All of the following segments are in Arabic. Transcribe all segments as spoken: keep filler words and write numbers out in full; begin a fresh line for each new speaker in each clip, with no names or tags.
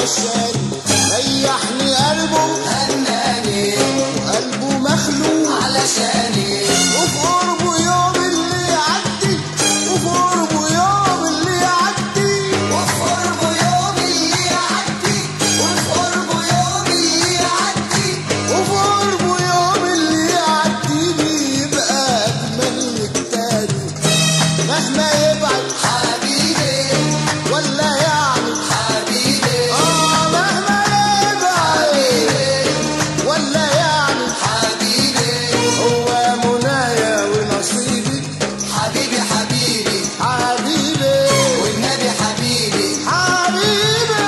علشاني ريحني قلبه
هناني
وقلبه مخلوق
علشاني
وفي قربه يوم اللي يعدي وفي قربه يوم اللي يعدي
وفي قربه يوم اللي يعدي وفي قربه يوم اللي يعدي
وفي قربه يوم اللي يعدي بيبقى أجمل من التاني مهما يبعد
حبيبي
ولا يعني
حبيبي
آه مهما يبعد ولا يعني
حبيبي
هو منايا ونصيبي
حبيبي حبيبي
حبيبي
والنبي حبيبي
حبيبي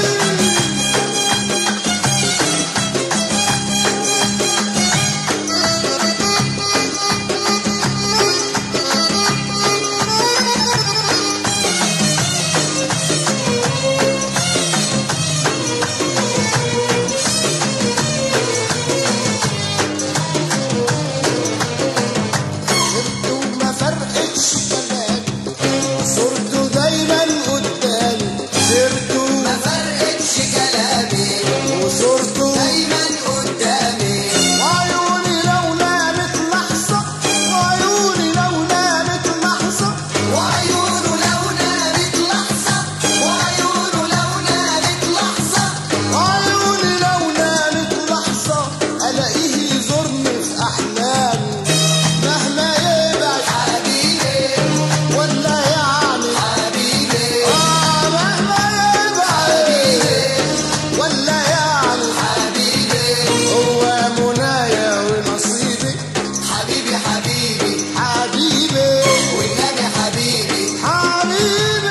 سرته وما فرقتش كلامي صورته دايما قدامي سرته
ما فرقتش كلامي
وصورته
دايما قدامي
وعيوني لو نامت لحظة وعيوني لو نامت لحظة
وعيونه لو نامت لحظة وعيونه لو نامت لحظة
وعيوني لو نامت لحظة ألاقيه يزورني في أحلامي مهما يبعد
حبيبي
ولا يعني
حبيبي
آه مهما يبعد ولا يعني
حبيبي
هو منايا ونصيبي
حبيبي حبيبي
حبيبي
والنبي حبيبي
حبيبي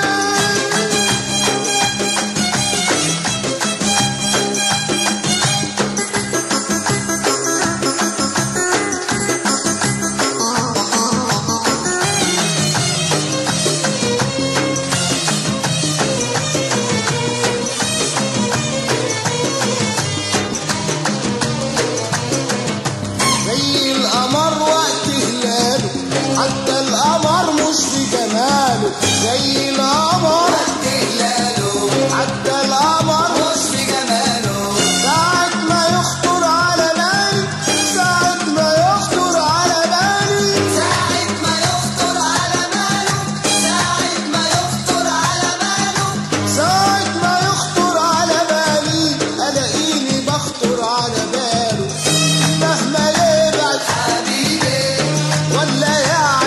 زي القمر وقت هلاله حتى القمر مش في جماله زي القمر
هلاله
حتى القمر
مش في جماله
ساعة ما يخطر على بالي ساعة ما يخطر على بالي
ساعة ما يخطر على باله ساعة ما يخطر على باله
ساعة ما يخطر على بالي ألاقيني بخطر على باله مهما يبعد
حبيبي
ولا يعني